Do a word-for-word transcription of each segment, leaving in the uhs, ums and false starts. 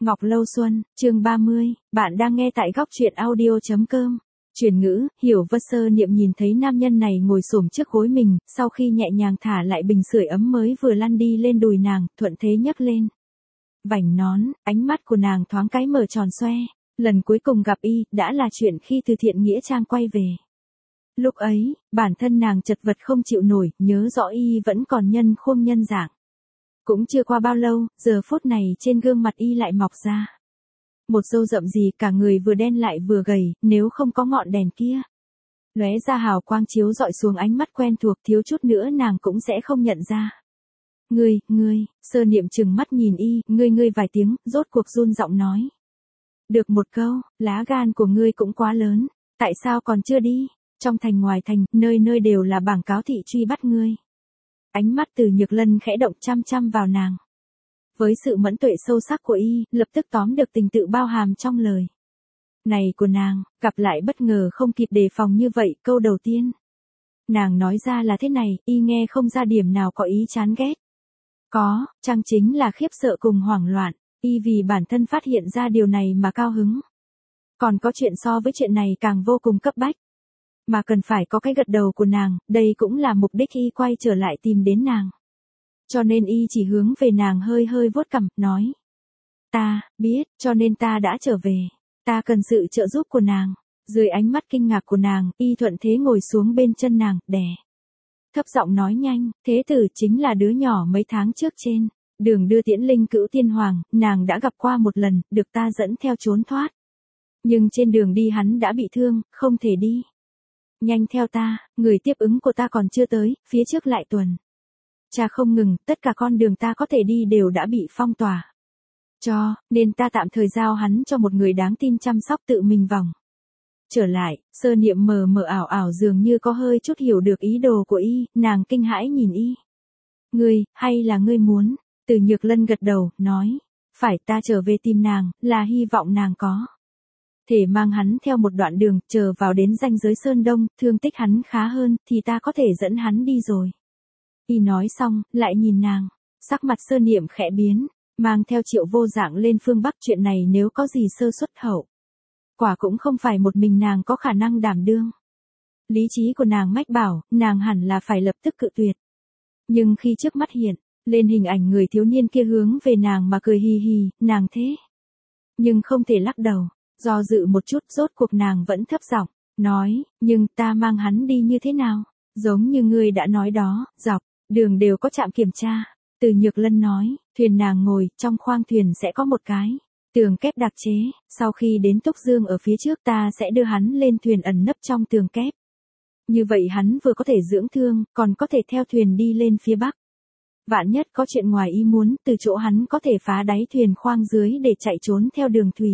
Ngọc Lâu Xuân, chương ba mươi, bạn đang nghe tại góc truyện audio chấm com. Chuyển ngữ, Hiểu Vân Sơ Niệm nhìn thấy nam nhân này ngồi xổm trước gối mình, sau khi nhẹ nhàng thả lại bình sưởi ấm mới vừa lăn đi lên đùi nàng, thuận thế nhấc lên. Vành nón, ánh mắt của nàng thoáng cái mở tròn xoe, lần cuối cùng gặp y, đã là chuyện khi từ Thiện Nghĩa Trang quay về. Lúc ấy, bản thân nàng chật vật không chịu nổi, nhớ rõ y vẫn còn nhân khuôn nhân dạng. Cũng chưa qua bao lâu, giờ phút này trên gương mặt y lại mọc ra một râu rậm gì, cả người vừa đen lại vừa gầy, nếu không có ngọn đèn kia lóe ra hào quang chiếu dọi xuống ánh mắt quen thuộc, thiếu chút nữa nàng cũng sẽ không nhận ra. Ngươi, ngươi, Sơ Niệm trừng mắt nhìn y, ngươi ngươi vài tiếng, rốt cuộc run giọng nói. Được một câu, lá gan của ngươi cũng quá lớn, tại sao còn chưa đi? Trong thành ngoài thành, nơi nơi đều là bảng cáo thị truy bắt ngươi. Ánh mắt Từ Nhược Lân khẽ động chăm chăm vào nàng. Với sự mẫn tuệ sâu sắc của y, lập tức tóm được tình tự bao hàm trong lời này của nàng, gặp lại bất ngờ không kịp đề phòng như vậy, câu đầu tiên nàng nói ra là thế này, y nghe không ra điểm nào có ý chán ghét. Có, chăng chính là khiếp sợ cùng hoảng loạn, y vì bản thân phát hiện ra điều này mà cao hứng. Còn có chuyện so với chuyện này càng vô cùng cấp bách, mà cần phải có cái gật đầu của nàng, đây cũng là mục đích y quay trở lại tìm đến nàng. Cho nên y chỉ hướng về nàng hơi hơi vuốt cằm, nói. Ta, biết, cho nên ta đã trở về. Ta cần sự trợ giúp của nàng. Dưới ánh mắt kinh ngạc của nàng, y thuận thế ngồi xuống bên chân nàng, đè thấp giọng nói nhanh, thế tử chính là đứa nhỏ mấy tháng trước trên đường đưa tiễn Linh Cữu Tiên Hoàng, nàng đã gặp qua một lần, được ta dẫn theo trốn thoát. Nhưng trên đường đi hắn đã bị thương, không thể đi. Nhanh theo ta, người tiếp ứng của ta còn chưa tới, phía trước lại tuần cha không ngừng, tất cả con đường ta có thể đi đều đã bị phong tỏa. Cho, nên ta tạm thời giao hắn cho một người đáng tin chăm sóc tự mình vòng. Trở lại, Sơ Niệm mờ mờ ảo ảo dường như có hơi chút hiểu được ý đồ của y, nàng kinh hãi nhìn y. Ngươi, hay là ngươi muốn? Từ Nhược Lân gật đầu, nói. Phải, ta trở về tìm nàng, là hy vọng nàng có thể mang hắn theo một đoạn đường, chờ vào đến ranh giới Sơn Đông, thương tích hắn khá hơn, thì ta có thể dẫn hắn đi rồi. Y nói xong, lại nhìn nàng, sắc mặt Sơ Niệm khẽ biến, mang theo Triệu Vô Dạng lên phương Bắc, chuyện này nếu có gì sơ suất hậu quả cũng không phải một mình nàng có khả năng đảm đương. Lý trí của nàng mách bảo, nàng hẳn là phải lập tức cự tuyệt. Nhưng khi trước mắt hiện lên hình ảnh người thiếu niên kia hướng về nàng mà cười hì hì, nàng thế nhưng không thể lắc đầu, do dự một chút, rốt cuộc nàng vẫn thấp giọng nói, nhưng ta mang hắn đi như thế nào? Giống như ngươi đã nói đó, dọc đường đều có trạm kiểm tra. Từ Nhược Lân nói, thuyền nàng ngồi, trong khoang thuyền sẽ có một cái tường kép đặc chế, sau khi đến Túc Dương ở phía trước ta sẽ đưa hắn lên thuyền ẩn nấp trong tường kép. Như vậy hắn vừa có thể dưỡng thương, còn có thể theo thuyền đi lên phía Bắc. Vạn nhất có chuyện ngoài ý muốn, từ chỗ hắn có thể phá đáy thuyền khoang dưới để chạy trốn theo đường thủy.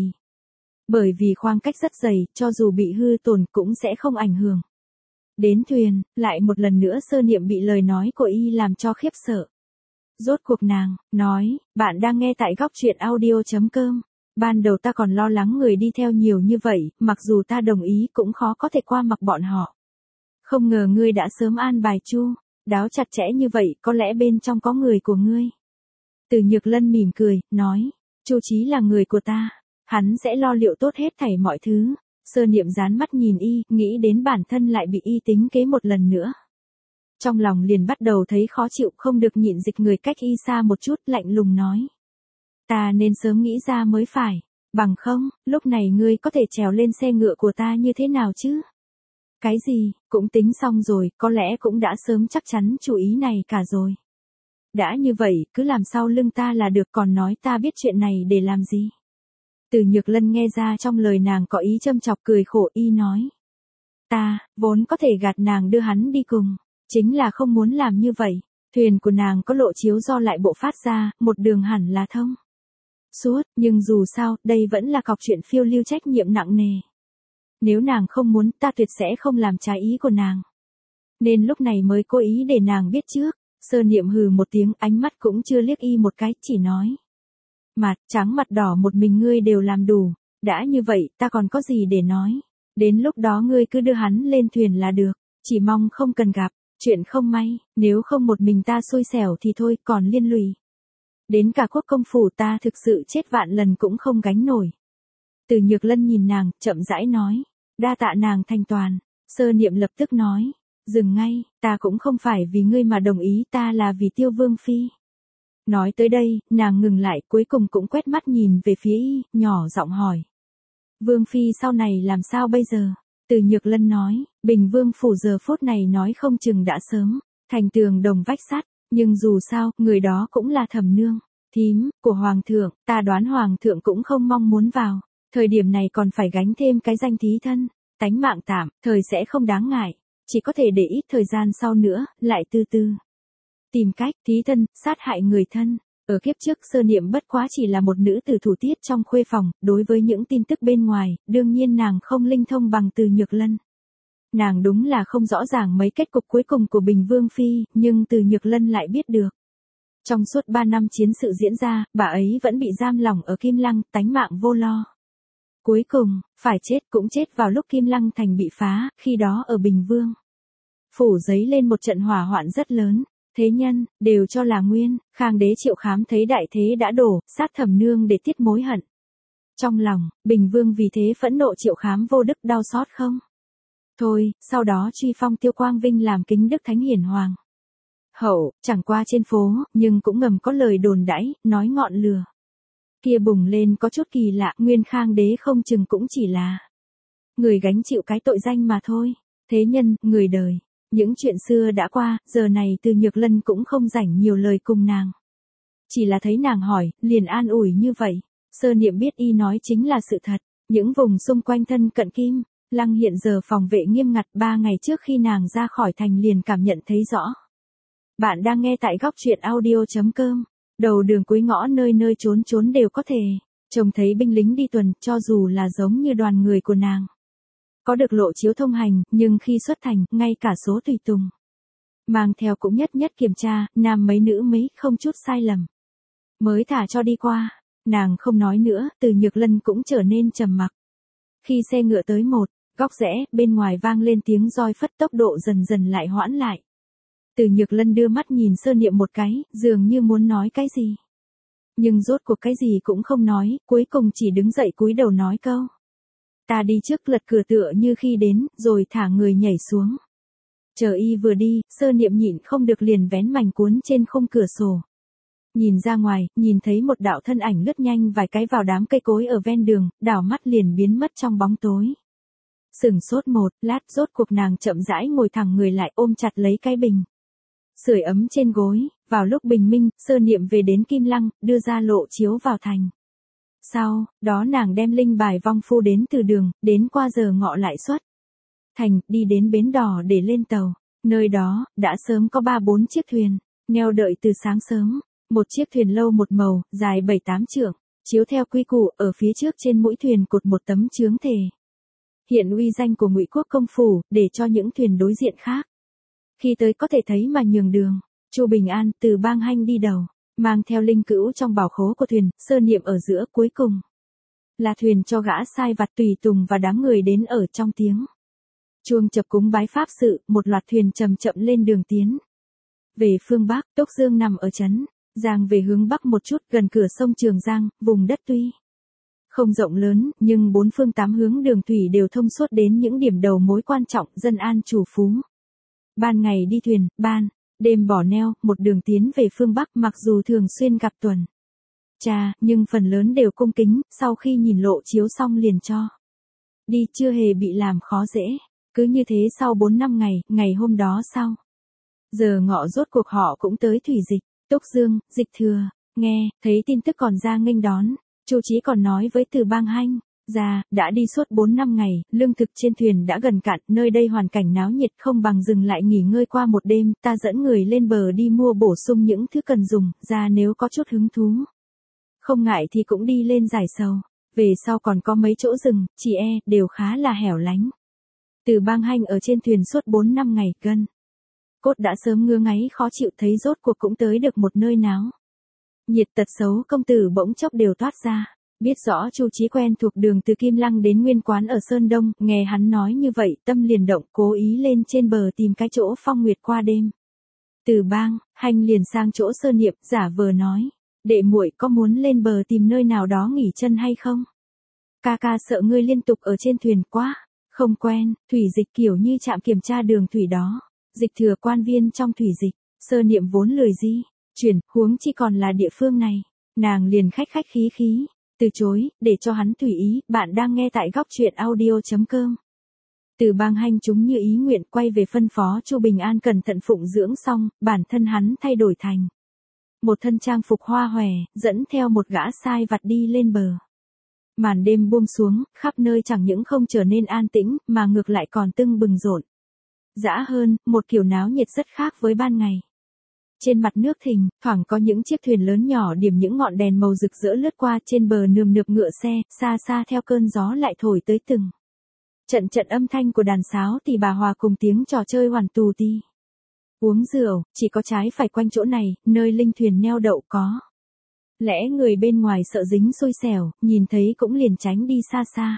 Bởi vì khoang cách rất dày, cho dù bị hư tổn cũng sẽ không ảnh hưởng đến thuyền. Lại một lần nữa Sơ Niệm bị lời nói của y làm cho khiếp sợ. Rốt cuộc nàng nói, bạn đang nghe tại góc truyện audio chấm com. Ban đầu ta còn lo lắng người đi theo nhiều như vậy, mặc dù ta đồng ý cũng khó có thể qua mặc bọn họ. Không ngờ ngươi đã sớm an bài chu đáo chặt chẽ như vậy, có lẽ bên trong có người của ngươi. Từ Nhược Lân mỉm cười, nói, Chu Chí là người của ta, hắn sẽ lo liệu tốt hết thảy mọi thứ. Sơ Niệm dán mắt nhìn y, nghĩ đến bản thân lại bị y tính kế một lần nữa. Trong lòng liền bắt đầu thấy khó chịu, không được nhịn dịch người cách y xa một chút, lạnh lùng nói. Ta nên sớm nghĩ ra mới phải, bằng không, lúc này ngươi có thể trèo lên xe ngựa của ta như thế nào chứ? Cái gì, cũng tính xong rồi, có lẽ cũng đã sớm chắc chắn chủ ý này cả rồi. Đã như vậy, cứ làm sau lưng ta là được, còn nói ta biết chuyện này để làm gì? Từ Nhược Lân nghe ra trong lời nàng có ý châm chọc, cười khổ, y nói. Ta, vốn có thể gạt nàng đưa hắn đi cùng, chính là không muốn làm như vậy. Thuyền của nàng có lộ chiếu do lại bộ phát ra, một đường hẳn là thông suốt, nhưng dù sao, đây vẫn là cọc chuyện phiêu lưu trách nhiệm nặng nề. Nếu nàng không muốn, ta tuyệt sẽ không làm trái ý của nàng. Nên lúc này mới cố ý để nàng biết trước. Sơ Niệm hừ một tiếng, ánh mắt cũng chưa liếc y một cái, chỉ nói. Mặt trắng mặt đỏ một mình ngươi đều làm đủ, đã như vậy, ta còn có gì để nói. Đến lúc đó ngươi cứ đưa hắn lên thuyền là được, chỉ mong không cần gặp chuyện không may, nếu không một mình ta xui xẻo thì thôi, còn liên lụy Đến cả quốc công phủ ta thực sự chết vạn lần cũng không gánh nổi. Từ Nhược Lân nhìn nàng, chậm rãi nói. Đa tạ nàng thành toàn. Sơ Niệm lập tức nói. Dừng ngay, ta cũng không phải vì ngươi mà đồng ý, ta là vì Tiêu Vương Phi. Nói tới đây, nàng ngừng lại, cuối cùng cũng quét mắt nhìn về phía y, nhỏ giọng hỏi. Vương Phi sau này làm sao bây giờ? Từ Nhược Lân nói, Bình Vương phủ giờ phút này nói không chừng đã sớm, thành tường đồng vách sắt, nhưng dù sao, người đó cũng là Thẩm Nương, thím, của Hoàng thượng, ta đoán Hoàng thượng cũng không mong muốn vào, thời điểm này còn phải gánh thêm cái danh thí thân, tánh mạng tạm, thời sẽ không đáng ngại, chỉ có thể để ít thời gian sau nữa, lại từ từ. Tìm cách, thí thân, sát hại người thân. Ở kiếp trước Sơ Niệm bất quá chỉ là một nữ tử thủ tiết trong khuê phòng, đối với những tin tức bên ngoài, đương nhiên nàng không linh thông bằng Từ Nhược Lân. Nàng đúng là không rõ ràng mấy kết cục cuối cùng của Bình Vương Phi, nhưng Từ Nhược Lân lại biết được. Trong suốt ba năm chiến sự diễn ra, bà ấy vẫn bị giam lỏng ở Kim Lăng, tánh mạng vô lo. Cuối cùng, phải chết cũng chết vào lúc Kim Lăng thành bị phá, khi đó ở Bình Vương phủ giấy lên một trận hỏa hoạn rất lớn. Thế nhân, đều cho là nguyên, Khang đế Triệu Khám thấy đại thế đã đổ, sát Thẩm Nương để tiết mối hận. Trong lòng, Bình Vương vì thế phẫn nộ Triệu Khám vô đức đau xót không? Thôi, sau đó truy phong Tiêu Quang Vinh làm kính đức thánh hiển hoàng hậu, chẳng qua trên phố, nhưng cũng ngầm có lời đồn đãi, nói ngọn lửa kia bùng lên có chút kỳ lạ, nguyên Khang đế không chừng cũng chỉ là người gánh chịu cái tội danh mà thôi. Thế nhân, người đời. Những chuyện xưa đã qua, giờ này Từ Nhược Lân cũng không rảnh nhiều lời cùng nàng. Chỉ là thấy nàng hỏi, liền an ủi như vậy. Sơ Niệm biết y nói chính là sự thật. Những vùng xung quanh thân cận Kim Lăng hiện giờ phòng vệ nghiêm ngặt, ba ngày trước khi nàng ra khỏi thành liền cảm nhận thấy rõ. Bạn đang nghe tại góc truyện audio chấm com. Đầu đường cuối ngõ nơi nơi trốn trốn đều có thể trông thấy binh lính đi tuần, cho dù là giống như đoàn người của nàng. Có được lộ chiếu thông hành, nhưng khi xuất thành, ngay cả số tùy tùng mang theo cũng nhất nhất kiểm tra, nam mấy nữ mấy, không chút sai lầm. Mới thả cho đi qua, nàng không nói nữa, Từ Nhược Lân cũng trở nên trầm mặc. Khi xe ngựa tới một góc rẽ, bên ngoài vang lên tiếng roi phất, tốc độ dần dần lại hoãn lại. Từ Nhược Lân đưa mắt nhìn Sơ Niệm một cái, dường như muốn nói cái gì. Nhưng rốt cuộc cái gì cũng không nói, cuối cùng chỉ đứng dậy cúi đầu nói câu. Ta đi trước, lật cửa tựa như khi đến, rồi thả người nhảy xuống. Chờ y vừa đi, Sơ Niệm nhịn không được liền vén mành cuốn trên khung cửa sổ. Nhìn ra ngoài, nhìn thấy một đạo thân ảnh lướt nhanh vài cái vào đám cây cối ở ven đường, đảo mắt liền biến mất trong bóng tối. Sửng sốt một lát, rốt cuộc nàng chậm rãi ngồi thẳng người lại, ôm chặt lấy cái bình sưởi ấm trên gối. Vào lúc bình minh, Sơ Niệm về đến Kim Lăng, đưa ra lộ chiếu vào thành. Sau đó nàng đem linh bài vong phu đến từ đường, đến qua giờ ngọ lại xuất thành, đi đến bến đò để lên tàu. Nơi đó, đã sớm có ba bốn chiếc thuyền, neo đợi từ sáng sớm. Một chiếc thuyền lâu một màu, dài bảy tám trượng, chiếu theo quy củ, ở phía trước trên mũi thuyền cột một tấm chướng thề. Hiện uy danh của Ngụy Quốc công phủ, để cho những thuyền đối diện khác khi tới có thể thấy mà nhường đường. Chu Bình An, Từ Bang Hanh đi đầu, mang theo linh cữu trong bảo khố của thuyền, Sơ Niệm ở giữa, cuối cùng là thuyền cho gã sai vặt tùy tùng và đám người đến ở trong tiếng chuông chập cúng bái pháp sự. Một loạt thuyền chậm chậm lên đường tiến về phương Bắc. Tốc Dương nằm ở trấn Giang về hướng Bắc một chút, gần cửa sông Trường Giang. Vùng đất tuy không rộng lớn, nhưng bốn phương tám hướng đường thủy đều thông suốt đến những điểm đầu mối quan trọng, dân an chủ phú. Ban ngày đi thuyền, ban đêm bỏ neo, một đường tiến về phương Bắc. Mặc dù thường xuyên gặp tuần tra, nhưng phần lớn đều cung kính, sau khi nhìn lộ chiếu xong liền cho đi, chưa hề bị làm khó dễ. Cứ như thế sau bốn năm ngày, ngày hôm đó sau giờ ngọ rốt cuộc họ cũng tới thủy dịch. Túc Dương, Dịch Thừa, nghe thấy tin tức còn ra nghênh đón. Chu Chí còn nói với Từ Bang Hanh, ra, đã đi suốt bốn năm ngày, lương thực trên thuyền đã gần cạn, nơi đây hoàn cảnh náo nhiệt, không bằng dừng lại nghỉ ngơi qua một đêm, ta dẫn người lên bờ đi mua bổ sung những thứ cần dùng, ra nếu có chút hứng thú. Không ngại thì cũng đi lên giải sầu, về sau còn có mấy chỗ rừng, chỉ e, đều khá là hẻo lánh. Từ Bang Hanh ở trên thuyền suốt bốn năm ngày, cân cốt đã sớm ngứa ngáy khó chịu, thấy rốt cuộc cũng tới được một nơi náo nhiệt, tật xấu công tử bỗng chốc đều toát ra. Biết rõ Chu Chí quen thuộc đường từ Kim Lăng đến Nguyên Quán ở Sơn Đông, nghe hắn nói như vậy, tâm liền động, cố ý lên trên bờ tìm cái chỗ phong nguyệt qua đêm. Từ Bang Hanh liền sang chỗ Sơ Niệm, giả vờ nói, đệ muội có muốn lên bờ tìm nơi nào đó nghỉ chân hay không? Ca ca sợ ngươi liên tục ở trên thuyền quá, không quen, thủy dịch kiểu như trạm kiểm tra đường thủy đó, dịch thừa quan viên trong thủy dịch, Sơ Niệm vốn lười di, chuyển, huống chi còn là địa phương này, nàng liền khách khách khí khí, từ chối, để cho hắn tùy ý, bạn đang nghe tại góc truyện audio.com. Từ bang hành chúng như ý nguyện quay về phân phó Chu Bình An cẩn thận phụng dưỡng xong, bản thân hắn thay đổi thành một thân trang phục hoa hòe, dẫn theo một gã sai vặt đi lên bờ. Màn đêm buông xuống, khắp nơi chẳng những không trở nên an tĩnh, mà ngược lại còn tưng bừng rộn rã hơn, một kiểu náo nhiệt rất khác với ban ngày. Trên mặt nước thình, thoảng có những chiếc thuyền lớn nhỏ điểm những ngọn đèn màu rực rỡ lướt qua trên bờ nườm nượp ngựa xe, xa xa theo cơn gió lại thổi tới từng trận trận âm thanh của đàn sáo tỳ bà hòa cùng tiếng trò chơi hoàn tù ti. Uống rượu, chỉ có trái phải quanh chỗ này, nơi linh thuyền neo đậu có. Lẽ người bên ngoài sợ dính xui xẻo, nhìn thấy cũng liền tránh đi xa xa.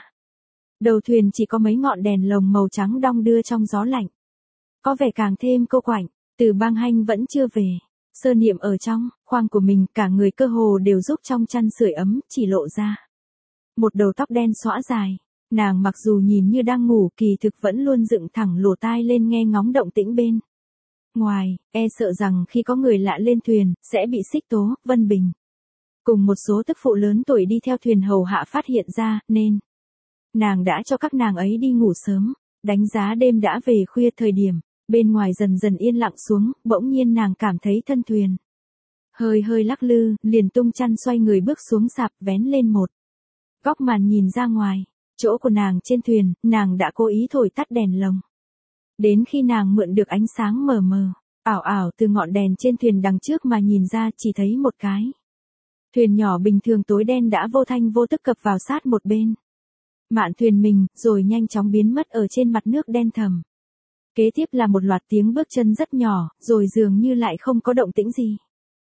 Đầu thuyền chỉ có mấy ngọn đèn lồng màu trắng đong đưa trong gió lạnh. Có vẻ càng thêm cô quạnh, Từ bang hành vẫn chưa về. Sơ Niệm ở trong, khoang của mình, cả người cơ hồ đều giúp trong chăn sưởi ấm, chỉ lộ ra một đầu tóc đen xõa dài. Nàng mặc dù nhìn như đang ngủ, kỳ thực vẫn luôn dựng thẳng lỗ tai lên nghe ngóng động tĩnh bên ngoài, e sợ rằng khi có người lạ lên thuyền, sẽ bị Xích Tố, Vân Bình cùng một số tức phụ lớn tuổi đi theo thuyền hầu hạ phát hiện ra, nên nàng đã cho các nàng ấy đi ngủ sớm. Đánh giá đêm đã về khuya, thời điểm bên ngoài dần dần yên lặng xuống, bỗng nhiên nàng cảm thấy thân thuyền hơi hơi lắc lư, liền tung chăn xoay người bước xuống sạp, vén lên một góc màn nhìn ra ngoài. Chỗ của nàng trên thuyền, nàng đã cố ý thổi tắt đèn lồng. Đến khi nàng mượn được ánh sáng mờ mờ, ảo ảo từ ngọn đèn trên thuyền đằng trước mà nhìn ra, chỉ thấy một cái thuyền nhỏ bình thường tối đen đã vô thanh vô tức cập vào sát một bên mạn thuyền mình, rồi nhanh chóng biến mất ở trên mặt nước đen thầm. Kế tiếp là một loạt tiếng bước chân rất nhỏ, rồi dường như lại không có động tĩnh gì.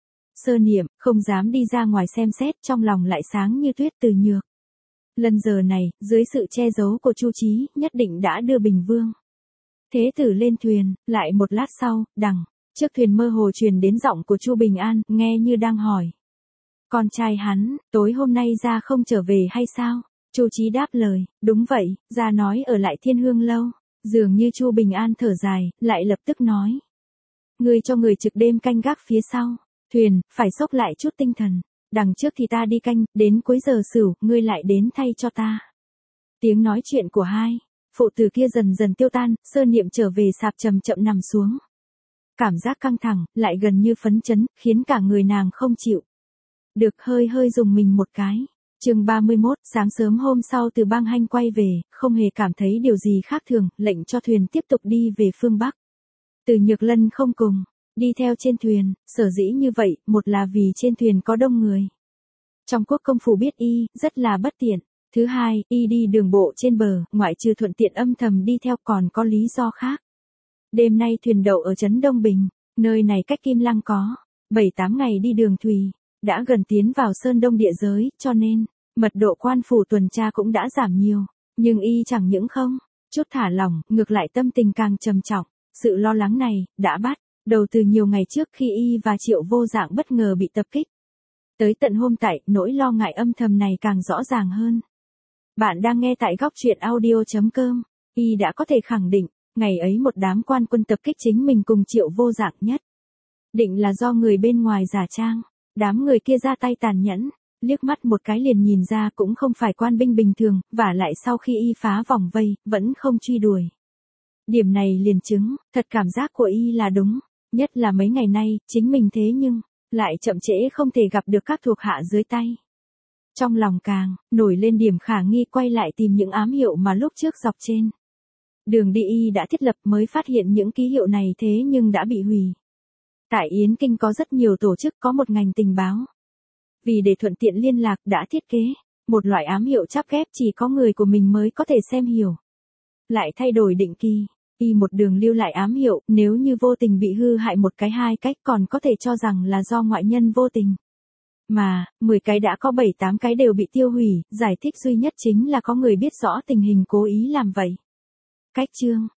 Sơ Niệm không dám đi ra ngoài xem xét, trong lòng lại sáng như tuyết. Từ Nhược Lần giờ này, dưới sự che giấu của Chu Chí, nhất định đã đưa Bình Vương Thế Tử lên thuyền. Lại một lát sau, đằng trước thuyền mơ hồ truyền đến giọng của Chu Bình An, nghe như đang hỏi con trai hắn, tối hôm nay ra không trở về hay sao? Chu Chí đáp lời, đúng vậy, ra nói ở lại Thiên Hương lâu. Dường như Chu Bình An thở dài, lại lập tức nói, ngươi cho người trực đêm canh gác phía sau thuyền, phải xốc lại chút tinh thần. Đằng trước thì ta đi canh, đến cuối giờ sửu, ngươi lại đến thay cho ta. Tiếng nói chuyện của hai phụ tử kia dần dần tiêu tan, Sơ Niệm trở về sạp chậm chậm nằm xuống. Cảm giác căng thẳng, lại gần như phấn chấn, khiến cả người nàng không chịu được, hơi hơi dùng mình một cái. Chương ba mươi mốt, sáng sớm hôm sau Từ bang hành quay về, không hề cảm thấy điều gì khác thường, lệnh cho thuyền tiếp tục đi về phương Bắc. Từ Nhược Lân không cùng đi theo trên thuyền, sở dĩ như vậy, một là vì trên thuyền có đông người. Trong quốc công phủ biết y, rất là bất tiện. Thứ hai, y đi đường bộ trên bờ, ngoại trừ thuận tiện âm thầm đi theo còn có lý do khác. Đêm nay thuyền đậu ở trấn Đông Bình, nơi này cách Kim Lăng có bảy tám ngày đi đường thủy, đã gần tiến vào Sơn Đông địa giới, cho nên mật độ quan phủ tuần tra cũng đã giảm nhiều. Nhưng y chẳng những không chút thả lỏng, ngược lại tâm tình càng trầm trọng. Sự lo lắng này đã bắt đầu từ nhiều ngày trước khi y và Triệu Vô Dạng bất ngờ bị tập kích. Tới tận hôm tại, nỗi lo ngại âm thầm này càng rõ ràng hơn. Bạn đang nghe tại góc truyện audio.com. Y đã có thể khẳng định, ngày ấy một đám quan quân tập kích chính mình cùng Triệu Vô Dạng nhất định là do người bên ngoài giả trang. Đám người kia ra tay tàn nhẫn, liếc mắt một cái liền nhìn ra cũng không phải quan binh bình thường, vả lại sau khi y phá vòng vây, vẫn không truy đuổi. Điểm này liền chứng, thật cảm giác của y là đúng, nhất là mấy ngày nay, chính mình thế nhưng lại chậm trễ không thể gặp được các thuộc hạ dưới tay. Trong lòng càng nổi lên điểm khả nghi, quay lại tìm những ám hiệu mà lúc trước dọc trên đường đi y đã thiết lập, mới phát hiện những ký hiệu này thế nhưng đã bị hủy. Tại Yến Kinh có rất nhiều tổ chức, có một ngành tình báo. Vì để thuận tiện liên lạc đã thiết kế một loại ám hiệu chắp ghép chỉ có người của mình mới có thể xem hiểu. Lại thay đổi định kỳ, y một đường lưu lại ám hiệu, nếu như vô tình bị hư hại một cái hai cách còn có thể cho rằng là do ngoại nhân vô tình. Mà, mười cái đã có bảy tám cái đều bị tiêu hủy, giải thích duy nhất chính là có người biết rõ tình hình cố ý làm vậy. Cách chương